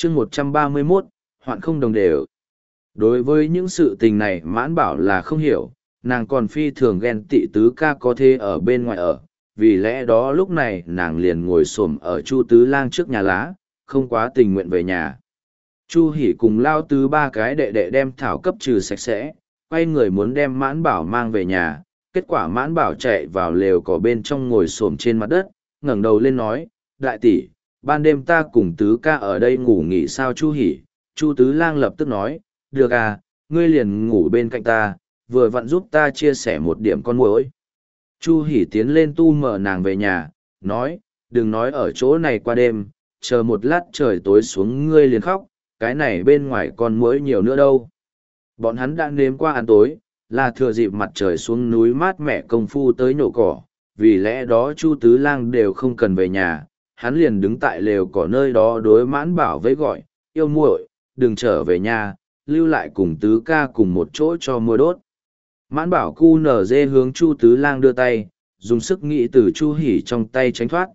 chương 131, hoạn không đồng đều. Đối với những sự tình này Mãn Bảo là không hiểu, nàng còn phi thường ghen tị tứ ca có thế ở bên ngoài ở, vì lẽ đó lúc này nàng liền ngồi xổm ở Chu Tứ Lang trước nhà lá, không quá tình nguyện về nhà. Chu Hỷ cùng Lao Tứ ba cái đệ đệ đem thảo cấp trừ sạch sẽ, quay người muốn đem Mãn Bảo mang về nhà, kết quả Mãn Bảo chạy vào lều cỏ bên trong ngồi xổm trên mặt đất, ngẩng đầu lên nói, đại tỷ, ban đêm ta cùng Tứ ca ở đây ngủ nghỉ sao Chu Hỷ. Chu Tứ Lang lập tức nói, được à, ngươi liền ngủ bên cạnh ta, vừa vặn giúp ta chia sẻ một điểm con muỗi. Chu Hỷ tiến lên tu mở nàng về nhà, nói, đừng nói ở chỗ này qua đêm, chờ một lát trời tối xuống ngươi liền khóc, cái này bên ngoài con muỗi nhiều nữa đâu. Bọn hắn đã nếm qua ăn tối, là thừa dịp mặt trời xuống núi mát mẻ công phu tới nhổ cỏ, vì lẽ đó Chu Tứ Lang đều không cần về nhà, hắn liền đứng tại lều cỏ nơi đó đối Mãn Bảo với gọi, yêu muội, đừng trở về nhà, lưu lại cùng Tứ ca cùng một chỗ cho mua đốt. Mãn Bảo cu nở dê hướng Chu Tứ Lang đưa tay, dùng sức nghĩ từ Chu Hỷ trong tay tránh thoát,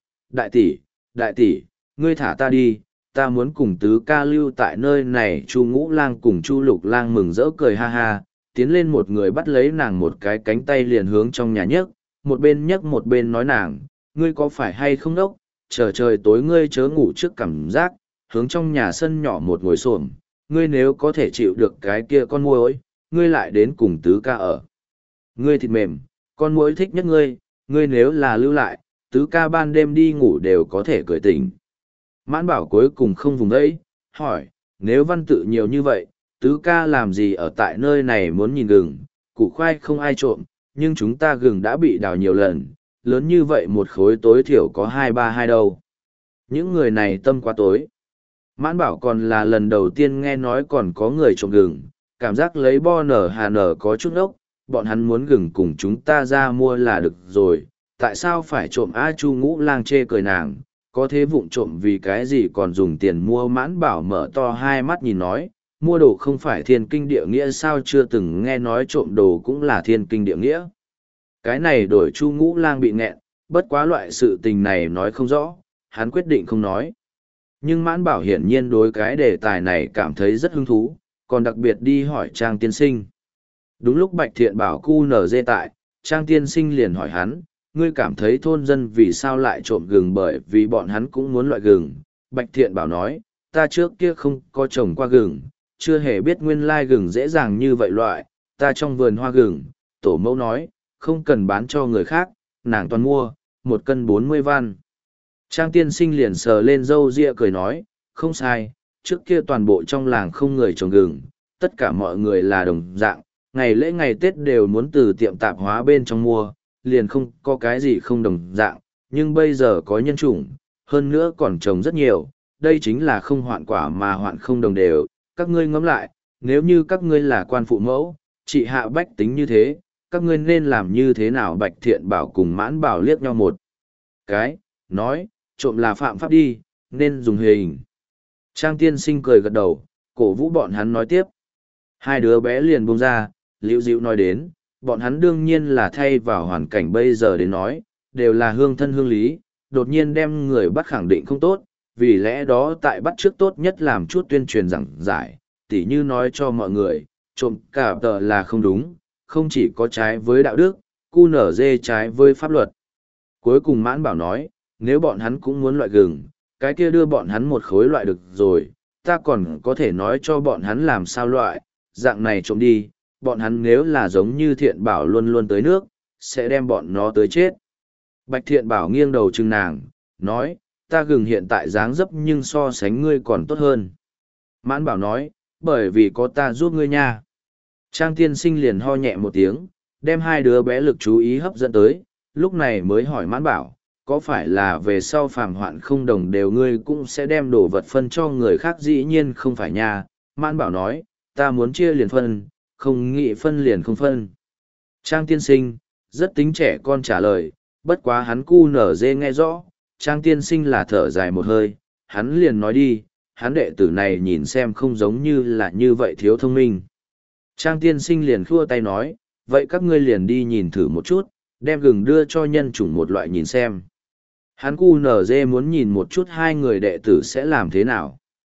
đại tỷ, ngươi thả ta đi, ta muốn cùng Tứ ca lưu tại nơi này. Chu Ngũ Lang cùng Chu Lục Lang mừng rỡ cười ha ha, tiến lên một người bắt lấy nàng một cái cánh tay liền hướng trong nhà nhấc, một bên nói nàng, ngươi có phải hay không đốc, chờ trời tối ngươi chớ ngủ trước cảm giác, hướng trong nhà sân nhỏ một ngồi xổm, ngươi nếu có thể chịu được cái kia con muỗi, ngươi lại đến cùng Tứ ca ở. Ngươi thịt mềm, con muỗi thích nhất ngươi nếu là lưu lại, Tứ ca ban đêm đi ngủ đều có thể cười tỉnh. Mãn Bảo cuối cùng không vùng đấy, hỏi, nếu văn tự nhiều như vậy, Tứ ca làm gì ở tại nơi này muốn nhìn gừng, củ khoai không ai trộm, nhưng chúng ta gừng đã bị đào nhiều lần, lớn như vậy một khối tối thiểu có 2-3 đâu. Những người này tâm quá tối. Mãn Bảo còn là lần đầu tiên nghe nói còn có người trộm gừng, cảm giác lấy bo nở hà nở có chút ốc, bọn hắn muốn gừng cùng chúng ta ra mua là được rồi, tại sao phải trộm A Chu Ngũ Lang chê cười nàng, có thế vụng trộm vì cái gì còn dùng tiền mua. Mãn Bảo mở to hai mắt nhìn nói, mua đồ không phải thiên kinh địa nghĩa sao, chưa từng nghe nói trộm đồ cũng là thiên kinh địa nghĩa. Cái này đổi Chu Ngũ Lang bị nghẹn, bất quá loại sự tình này nói không rõ, hắn quyết định không nói. Nhưng Mãn Bảo hiển nhiên đối cái đề tài này cảm thấy rất hứng thú, còn đặc biệt đi hỏi Trang tiên sinh. Đúng lúc Bạch Thiện Bảo cu nở dê tại, Trang tiên sinh liền hỏi hắn, ngươi cảm thấy thôn dân vì sao lại trộm gừng, bởi vì bọn hắn cũng muốn loại gừng. Bạch Thiện Bảo nói, ta trước kia không có trồng qua gừng, chưa hề biết nguyên lai gừng dễ dàng như vậy loại, ta trong vườn hoa gừng, tổ mẫu nói, không cần bán cho người khác, nàng toàn mua, 1 cân 40 văn. Trang tiên sinh liền sờ lên râu ria cười nói, không sai, trước kia toàn bộ trong làng không người trồng gừng, tất cả mọi người là đồng dạng, ngày lễ ngày Tết đều muốn từ tiệm tạp hóa bên trong mua, liền không có cái gì không đồng dạng, nhưng bây giờ có nhân chủng, hơn nữa còn trồng rất nhiều, đây chính là không hoạn quả mà hoạn không đồng đều. Các ngươi ngẫm lại, nếu như các ngươi là quan phụ mẫu, trị hạ bách tính như thế, các ngươi nên làm như thế nào? Bạch Thiện Bảo cùng Mãn Bảo liếc nhau một cái, nói, trộm là phạm pháp đi, nên dùng hình. Trang tiên sinh cười gật đầu, cổ vũ bọn hắn nói tiếp. Hai đứa bé liền buông ra, liễu dịu nói đến, bọn hắn đương nhiên là thay vào hoàn cảnh bây giờ đến nói, đều là hương thân hương lý, đột nhiên đem người bắt khẳng định không tốt, vì lẽ đó tại bắt trước tốt nhất làm chút tuyên truyền giảng giải, tỉ như nói cho mọi người, trộm cả tờ là không đúng, không chỉ có trái với đạo đức, cu nở dê trái với pháp luật. Cuối cùng Mãn Bảo nói, nếu bọn hắn cũng muốn loại gừng, cái kia đưa bọn hắn một khối loại được rồi, ta còn có thể nói cho bọn hắn làm sao loại, dạng này trộm đi, bọn hắn nếu là giống như Thiện Bảo luôn luôn tới nước, sẽ đem bọn nó tới chết. Bạch Thiện Bảo nghiêng đầu chừng nàng, nói, ta gừng hiện tại dáng dấp nhưng so sánh ngươi còn tốt hơn. Mãn Bảo nói, bởi vì có ta giúp ngươi nha. Trang tiên sinh liền ho nhẹ một tiếng, đem hai đứa bé lực chú ý hấp dẫn tới, lúc này mới hỏi Mãn Bảo, có phải là về sau phàm hoạn không đồng đều ngươi cũng sẽ đem đồ vật phân cho người khác? Dĩ nhiên không phải nha. Mãn Bảo nói, ta muốn chia liền phân, không nghĩ phân liền không phân. Trang tiên sinh, rất tính trẻ con trả lời, bất quá hắn cu nở dê nghe rõ, Trang tiên sinh là thở dài một hơi, hắn liền nói đi, hắn đệ tử này nhìn xem không giống như là như vậy thiếu thông minh. Trang tiên sinh liền khua tay nói, vậy các ngươi liền đi nhìn thử một chút, đem gừng đưa cho nhân chủng một loại nhìn xem. Hắn cu nở dê muốn nhìn một chút hai người đệ tử sẽ làm thế nào.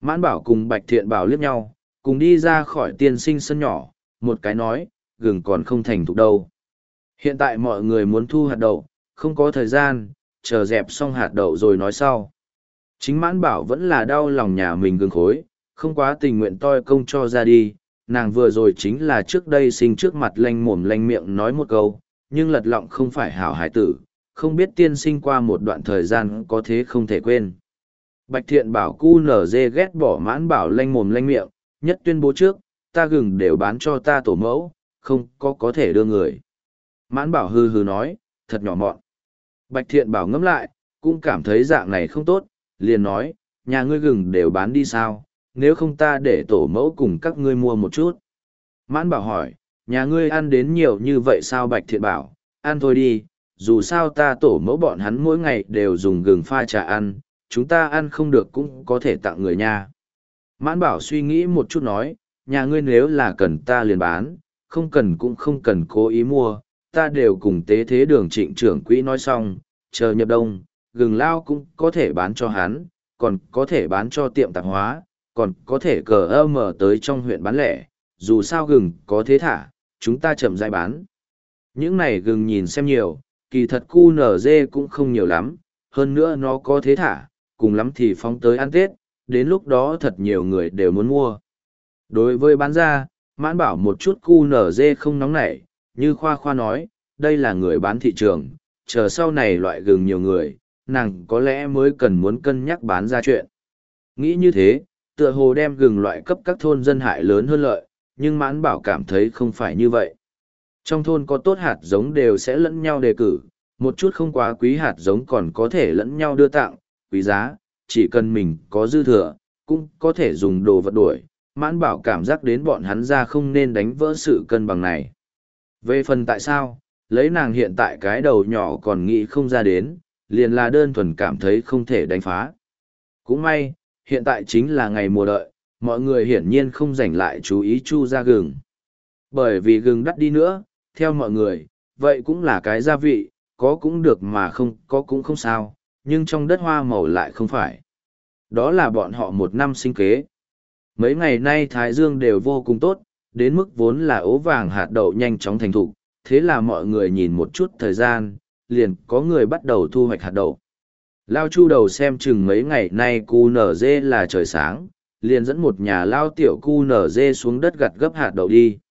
Mãn Bảo cùng Bạch Thiện Bảo liếc nhau, cùng đi ra khỏi tiên sinh sân nhỏ, một cái nói, gừng còn không thành thục đâu. Hiện tại mọi người muốn thu hạt đậu, không có thời gian, chờ dẹp xong hạt đậu rồi nói sau. Chính Mãn Bảo vẫn là đau lòng nhà mình gừng khối, không quá tình nguyện toi công cho ra đi. Nàng vừa rồi chính là trước đây sinh trước mặt lanh mồm lanh miệng nói một câu, nhưng lật lọng không phải hảo hải tử, không biết tiên sinh qua một đoạn thời gian có thế không thể quên. Bạch Thiện Bảo cu nở dê ghét bỏ Mãn Bảo lanh mồm lanh miệng, nhất tuyên bố trước, ta gừng đều bán cho ta tổ mẫu, không có thể đưa người. Mãn Bảo hừ hừ nói, thật nhỏ mọn. Bạch Thiện Bảo ngẫm lại, cũng cảm thấy dạng này không tốt, liền nói, nhà ngươi gừng đều bán đi sao, nếu không ta để tổ mẫu cùng các ngươi mua một chút. Mãn Bảo hỏi, nhà ngươi ăn đến nhiều như vậy sao? Bạch Thiện Bảo, ăn thôi đi, dù sao ta tổ mẫu bọn hắn mỗi ngày đều dùng gừng pha trà ăn, chúng ta ăn không được cũng có thể tặng người nha. Mãn Bảo suy nghĩ một chút nói, nhà ngươi nếu là cần ta liền bán, không cần cũng không cần cố ý mua, ta đều cùng tế thế đường trịnh trưởng quỹ nói xong, chờ nhập đông, gừng lao cũng có thể bán cho hắn, còn có thể bán cho tiệm tạp hóa, còn có thể cờ mở tới trong huyện bán lẻ, dù sao gừng có thế thả, chúng ta chậm rãi bán. Những này gừng nhìn xem nhiều, kỳ thật cu nở dê cũng không nhiều lắm, hơn nữa nó có thế thả, cùng lắm thì phóng tới ăn Tết, đến lúc đó thật nhiều người đều muốn mua. Đối với bán ra, Mãn Bảo một chút cu nở dê không nóng nảy, như khoa khoa nói, đây là người bán thị trường, chờ sau này loại gừng nhiều người, nàng có lẽ mới cần muốn cân nhắc bán ra chuyện. Nghĩ như thế, tựa hồ đem gừng loại cấp các thôn dân hại lớn hơn lợi, nhưng Mãn Bảo cảm thấy không phải như vậy. Trong thôn có tốt hạt giống đều sẽ lẫn nhau đề cử, một chút không quá quý hạt giống còn có thể lẫn nhau đưa tặng, quý giá, chỉ cần mình có dư thừa, cũng có thể dùng đồ vật đuổi. Mãn Bảo cảm giác đến bọn hắn ra không nên đánh vỡ sự cân bằng này. Về phần tại sao, lấy nàng hiện tại cái đầu nhỏ còn nghĩ không ra đến, liền là đơn thuần cảm thấy không thể đánh phá. Cũng may, hiện tại chính là ngày mùa đợi, mọi người hiển nhiên không dành lại chú ý chu ra gừng. Bởi vì gừng đắt đi nữa, theo mọi người, vậy cũng là cái gia vị, có cũng được mà không có cũng không sao, nhưng trong đất hoa màu lại không phải. Đó là bọn họ một năm sinh kế. Mấy ngày nay Thái Dương đều vô cùng tốt, đến mức vốn là ố vàng hạt đậu nhanh chóng thành thục, thế là mọi người nhìn một chút thời gian, liền có người bắt đầu thu hoạch hạt đậu. Lao Chu đầu xem chừng mấy ngày nay cu nở dê là trời sáng, liền dẫn một nhà lao tiểu cu nở dê xuống đất gặt gấp hạt đậu đi.